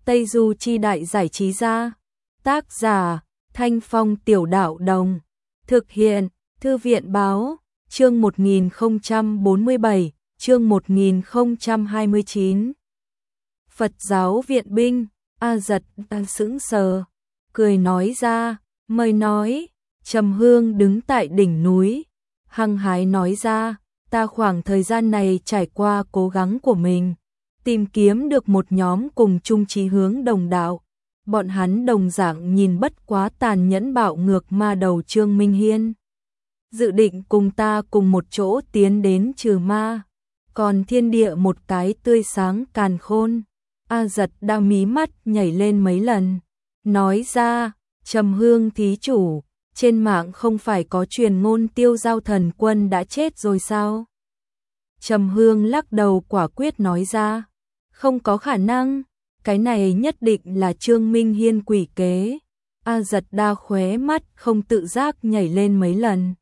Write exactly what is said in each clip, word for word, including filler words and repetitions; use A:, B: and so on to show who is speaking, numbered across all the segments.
A: Tây Du Chi Đại Giải Trí Gia. Tác giả Thanh Phong Tiểu Đạo Đồng. Thực hiện Thư viện Báo. Chương một nghìn không trăm bốn mươi bảy, chương một nghìn không trăm hai mươi chín. Phật giáo viện binh. A Giật ta sững sờ, cười nói ra, mời nói. Trầm Hương đứng tại đỉnh núi, hăng hái nói ra, ta khoảng thời gian này trải qua cố gắng của mình, tìm kiếm được một nhóm cùng chung chí hướng đồng đạo. Bọn hắn đồng dạng nhìn bất quá tàn nhẫn bạo ngược ma đầu Trương Minh Hiên, dự định cùng ta cùng một chỗ tiến đến trừ ma. Còn thiên địa một cái tươi sáng càn khôn. A Giật đau mí mắt nhảy lên mấy lần, nói ra, Trầm Hương thí chủ, trên mạng không phải có truyền ngôn Tiêu Giao Thần Quân đã chết rồi sao? Trầm Hương lắc đầu quả quyết nói ra, không có khả năng, cái này nhất định là Trương Minh Hiên quỷ kế. A Giật đa khóe mắt không tự giác nhảy lên mấy lần,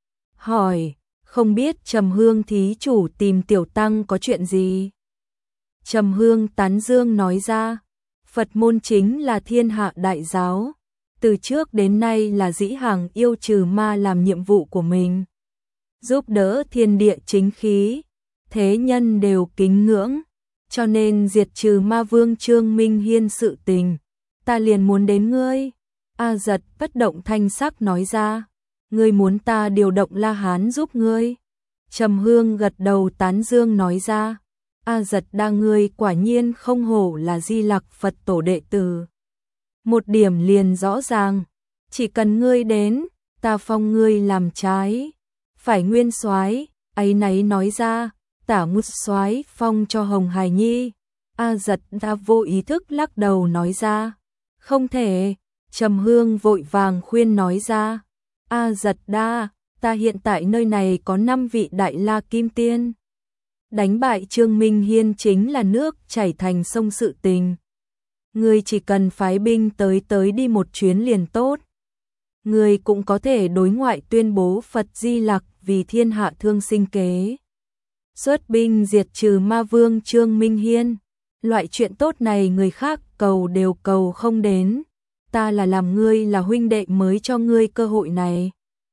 A: hỏi, không biết Trầm Hương thí chủ tìm tiểu tăng có chuyện gì? Trầm Hương tán dương nói ra, Phật môn chính là thiên hạ đại giáo, từ trước đến nay là dĩ hàng yêu trừ ma làm nhiệm vụ của mình, giúp đỡ thiên địa chính khí, thế nhân đều kính ngưỡng, cho nên diệt trừ ma vương Trương Minh Hiên sự tình, ta liền muốn đến ngươi. A Giật bất động thanh sắc nói ra, ngươi muốn ta điều động La Hán giúp ngươi? Trầm Hương gật đầu tán dương nói ra, A Giật đa ngươi quả nhiên không hổ là Di Lặc Phật tổ đệ tử. Một điểm liền rõ ràng, chỉ cần ngươi đến, ta phong ngươi làm trái. Phải nguyên soái, ấy nấy nói ra, tả ngút soái phong cho Hồng Hải Nhi. A Giật đa vô ý thức lắc đầu nói ra, không thể. Trầm Hương vội vàng khuyên nói ra, A Giật đa, ta hiện tại nơi này có năm vị đại la kim tiên. Đánh bại Trương Minh Hiên chính là nước chảy thành sông sự tình. Ngươi chỉ cần phái binh tới tới đi một chuyến liền tốt. Ngươi cũng có thể đối ngoại tuyên bố Phật Di Lặc vì thiên hạ thương sinh kế, xuất binh diệt trừ ma vương Trương Minh Hiên. Loại chuyện tốt này người khác cầu đều cầu không đến. Ta là làm ngươi là huynh đệ mới cho ngươi cơ hội này.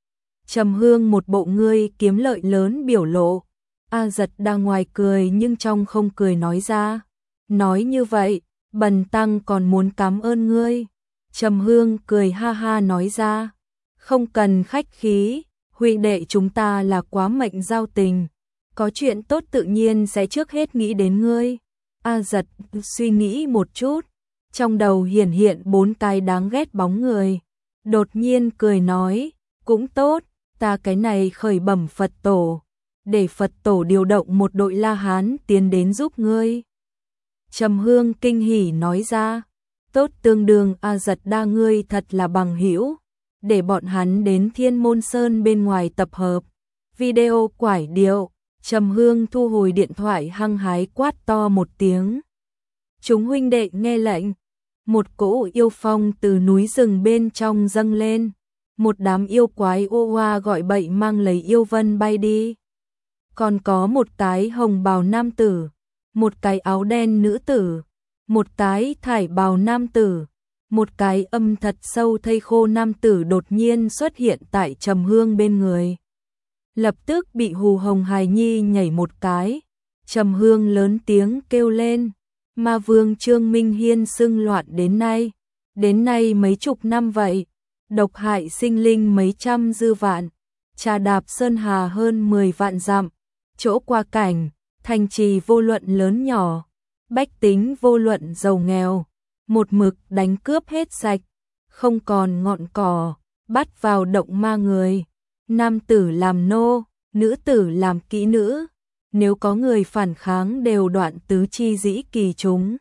A: Trầm Hương một bộ ngươi kiếm lợi lớn biểu lộ. A Giật đang ngoài cười nhưng trong không cười nói ra, nói như vậy, bần tăng còn muốn cảm ơn ngươi. Trầm Hương cười ha ha nói ra, không cần khách khí, huynh đệ chúng ta là quá mệnh giao tình, có chuyện tốt tự nhiên sẽ trước hết nghĩ đến ngươi. A Giật suy nghĩ một chút, trong đầu hiển hiện bốn cái đáng ghét bóng người, đột nhiên cười nói, cũng tốt, ta cái này khởi bẩm Phật tổ, để Phật tổ điều động một đội La Hán tiến đến giúp ngươi. Trầm Hương kinh hỉ nói ra, tốt tương đương. A Giật đa ngươi thật là bằng hữu, để bọn hắn đến Thiên Môn Sơn bên ngoài tập hợp. Video quải điệu. Trầm Hương thu hồi điện thoại hăng hái quát to một tiếng. Chúng huynh đệ nghe lệnh. Một cỗ yêu phong từ núi rừng bên trong dâng lên, một đám yêu quái ô oa gọi bậy mang lấy yêu vân bay đi. Còn có một cái hồng bào nam tử, một cái áo đen nữ tử, một cái thải bào nam tử, một cái âm thật sâu thây khô nam tử đột nhiên xuất hiện tại Trầm Hương bên người. Lập tức bị Hù Hồng Hải Nhi nhảy một cái. Trầm Hương lớn tiếng kêu lên, ma vương Trương Minh Hiên xưng loạn đến nay, đến nay mấy chục năm vậy, độc hại sinh linh mấy trăm dư vạn, trà đạp sơn hà hơn mười vạn dặm, chỗ qua cảnh, thành trì vô luận lớn nhỏ, bách tính vô luận giàu nghèo, một mực đánh cướp hết sạch, không còn ngọn cỏ, bắt vào động ma người, nam tử làm nô, nữ tử làm kỹ nữ, nếu có người phản kháng đều đoạn tứ chi dĩ kỳ chúng.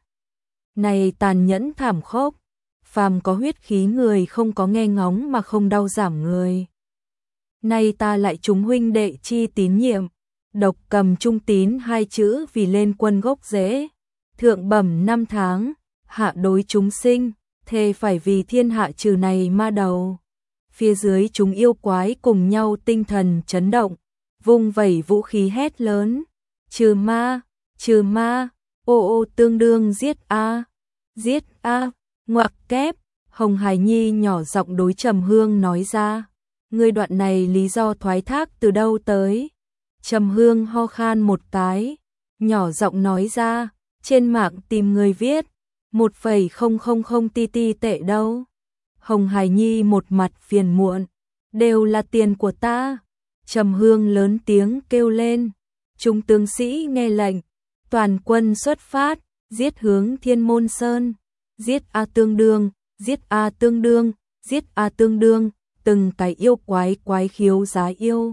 A: Này tàn nhẫn thảm khốc, phàm có huyết khí người không có nghe ngóng mà không đau giảm người. Nay ta lại chúng huynh đệ chi tín nhiệm, độc cầm trung tín hai chữ vì lên quân gốc rễ, thượng bẩm năm tháng, hạ đối chúng sinh, thề phải vì thiên hạ trừ này ma đầu. Phía dưới chúng yêu quái cùng nhau tinh thần chấn động, vung vẩy vũ khí hét lớn, trừ ma, trừ ma, ô ô tương đương giết a. Giết a, ngoặc kép, Hồng Hải Nhi nhỏ giọng đối Trầm Hương nói ra. Ngươi đoạn này lý do thoái thác từ đâu tới? Trầm Hương ho khan một cái, nhỏ giọng nói ra, trên mạng tìm người viết, một phẩy không không không ti ti tệ đâu. Hồng Hải Nhi một mặt phiền muộn, đều là tiền của ta. Trầm Hương lớn tiếng kêu lên, chúng tướng sĩ nghe lệnh, toàn quân xuất phát, giết hướng Thiên Môn Sơn, giết A tương đương, giết A tương đương, giết A tương đương, từng cái yêu quái quái khiếu giá yêu.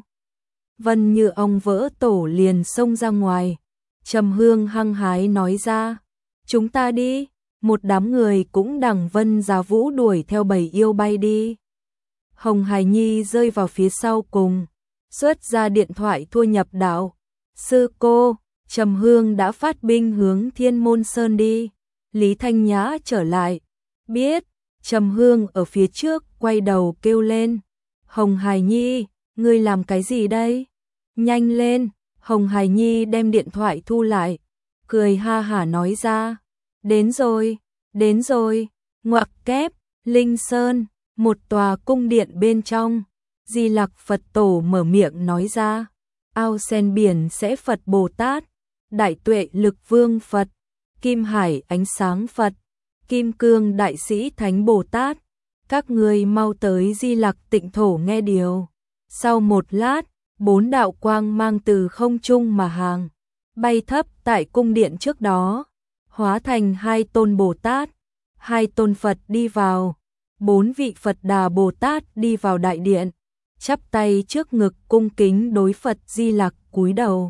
A: Vân như ong vỡ tổ liền xông ra ngoài. Trầm Hương hăng hái nói ra, chúng ta đi. Một đám người cũng đằng Vân Giá Vũ đuổi theo bầy yêu bay đi. Hồng Hải Nhi rơi vào phía sau cùng, xuất ra điện thoại thua nhập đạo. Sư cô, Trầm Hương đã phát binh hướng Thiên Môn Sơn đi. Lý Thanh Nhã trở lại, biết. Trầm Hương ở phía trước quay đầu kêu lên, Hồng Hải Nhi, ngươi làm cái gì đây? Nhanh lên. Hồng Hải Nhi đem điện thoại thu lại, cười ha hả nói ra, đến rồi, đến rồi. Ngoặc kép, Linh Sơn, một tòa cung điện bên trong, Di Lặc Phật Tổ mở miệng nói ra, ao sen biển sẽ Phật Bồ Tát, Đại Tuệ Lực Vương Phật, Kim Hải Ánh Sáng Phật, Kim Cương Đại Sĩ Thánh Bồ Tát, các ngươi mau tới Di Lặc Tịnh Thổ nghe điều. Sau một lát, bốn đạo quang mang từ không trung mà hàng, bay thấp tại cung điện trước đó, hóa thành hai tôn Bồ Tát, hai tôn Phật đi vào, bốn vị Phật Đà Bồ Tát đi vào đại điện, chắp tay trước ngực cung kính đối Phật Di Lặc cúi đầu.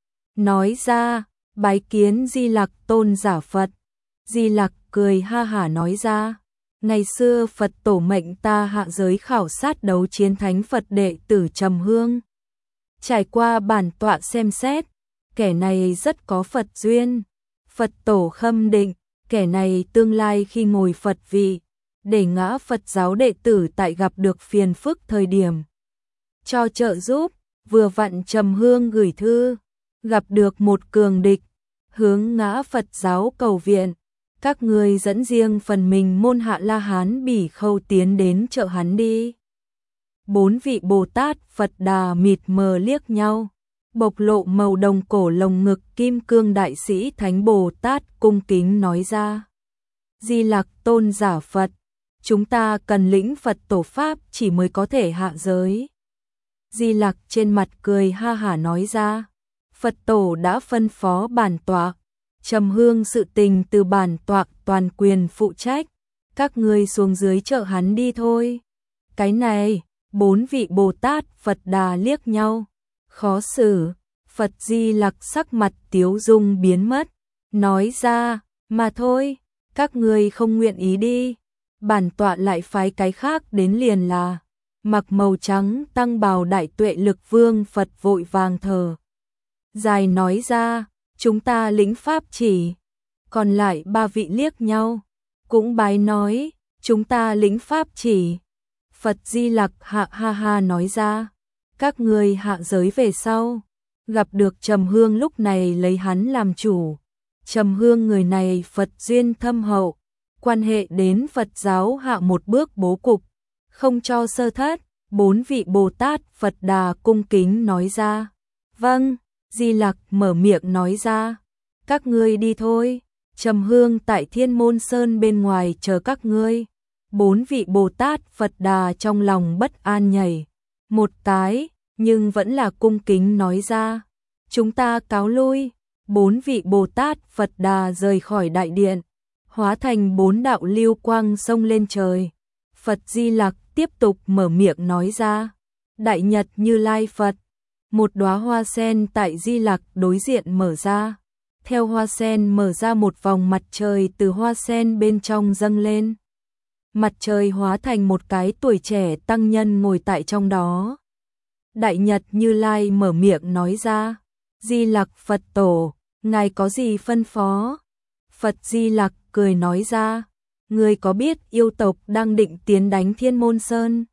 A: Nói ra, bái kiến Di Lặc tôn giả Phật. Di Lặc cười ha hả nói ra, ngày xưa Phật tổ mệnh ta hạ giới khảo sát đấu chiến thánh Phật đệ tử Trầm Hương. Trải qua bản tọa xem xét, kẻ này rất có Phật duyên. Phật tổ khâm định, kẻ này tương lai khi ngồi Phật vị, để ngã Phật giáo đệ tử tại gặp được phiền phức thời điểm cho trợ giúp. Vừa vặn Trầm Hương gửi thư, gặp được một cường địch, hướng ngã Phật giáo cầu viện. Các ngươi dẫn riêng phần mình môn hạ La Hán Bỉ Khâu tiến đến trợ hắn đi. Bốn vị Bồ Tát Phật Đà mịt mờ liếc nhau, bộc lộ màu đồng cổ lồng ngực Kim Cương Đại Sĩ Thánh Bồ Tát cung kính nói ra, Di Lặc tôn giả Phật, chúng ta cần lĩnh Phật tổ Pháp chỉ mới có thể hạ giới. Di Lặc trên mặt cười ha hả nói ra, Phật tổ đã phân phó bản tọa, Trầm Hương sự tình từ bản tọa toàn quyền phụ trách, các ngươi xuống dưới trợ hắn đi thôi. Cái này, bốn vị Bồ Tát Phật Đà liếc nhau, khó xử. Phật Di Lặc sắc mặt tiếu dung biến mất, nói ra, mà thôi, các ngươi không nguyện ý đi, bản tọa lại phái cái khác đến liền là. Mặc màu trắng tăng bào Đại Tuệ Lực Vương Phật vội vàng thờ dài nói ra, chúng ta lĩnh pháp chỉ. Còn lại ba vị liếc nhau, cũng bái nói, chúng ta lĩnh pháp chỉ. Phật Di Lặc hạ ha ha nói ra, các ngươi hạ giới về sau, gặp được Trầm Hương lúc này lấy hắn làm chủ. Trầm Hương người này Phật duyên thâm hậu, quan hệ đến Phật giáo hạ một bước bố cục, không cho sơ thất. Bốn vị Bồ Tát Phật Đà cung kính nói ra, vâng. Di Lặc mở miệng nói ra, các ngươi đi thôi, Trầm Hương tại Thiên Môn Sơn bên ngoài chờ các ngươi. Bốn vị Bồ Tát Phật Đà trong lòng bất an nhảy một cái, nhưng vẫn là cung kính nói ra, chúng ta cáo lui. Bốn vị Bồ Tát Phật Đà rời khỏi đại điện, hóa thành bốn đạo lưu quang xông lên trời. Phật Di Lặc tiếp tục mở miệng nói ra, Đại Nhật Như Lai Phật. Một đóa hoa sen tại Di Lặc đối diện mở ra, theo hoa sen mở ra một vòng mặt trời từ hoa sen bên trong dâng lên. Mặt trời hóa thành một cái tuổi trẻ tăng nhân ngồi tại trong đó. Đại Nhật Như Lai mở miệng nói ra, Di Lặc Phật tổ, ngài có gì phân phó? Phật Di Lặc cười nói ra, ngươi có biết yêu tộc đang định tiến đánh Thiên Môn Sơn?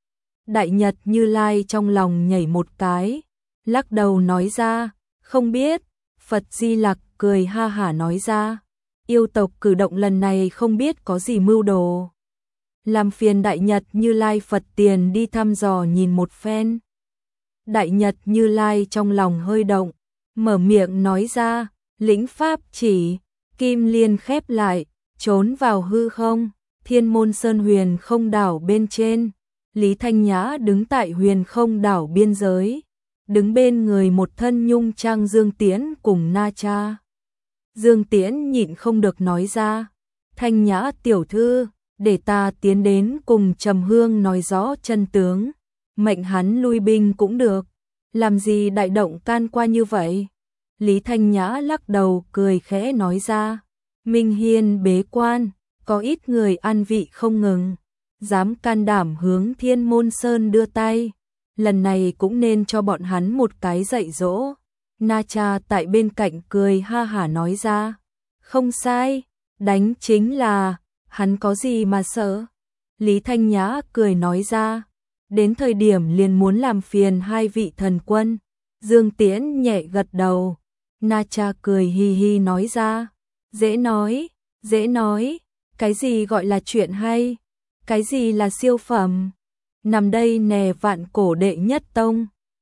A: Đại Nhật Như Lai trong lòng nhảy một cái, lắc đầu nói ra, không biết. Phật Di Lặc cười ha hả nói ra, Yêu tộc cử động lần này không biết có gì mưu đồ. Làm phiền Đại Nhật Như Lai Phật tiền đi thăm dò nhìn một phen. Đại Nhật Như Lai trong lòng hơi động, mở miệng nói ra, lĩnh pháp chỉ, kim liên khép lại, trốn vào hư không, Thiên Môn Sơn Huyền Không đảo bên trên. Lý Thanh Nhã đứng tại Huyền Không đảo biên giới, đứng bên người một thân nhung trang Dương Tiễn cùng Na Cha. Dương Tiễn nhịn không được nói ra, Thanh Nhã tiểu thư, để ta tiến đến cùng Trầm Hương nói rõ chân tướng, mệnh hắn lui binh cũng được, làm gì đại động can qua như vậy. Lý Thanh Nhã lắc đầu cười khẽ nói ra, Minh Hiên bế quan, có ít người ăn vị không ngừng, dám can đảm hướng Thiên Môn Sơn đưa tay, lần này cũng nên cho bọn hắn một cái dạy dỗ. Na Cha tại bên cạnh cười ha hả nói ra, không sai, đánh chính là, hắn có gì mà sợ. Lý Thanh Nhã cười nói ra, đến thời điểm liền muốn làm phiền hai vị thần quân. Dương Tiễn nhẹ gật đầu. Na Cha cười hi hi nói ra, dễ nói, dễ nói, cái gì gọi là chuyện hay, cái gì là siêu phẩm, nằm đây nè vạn cổ đệ nhất tông.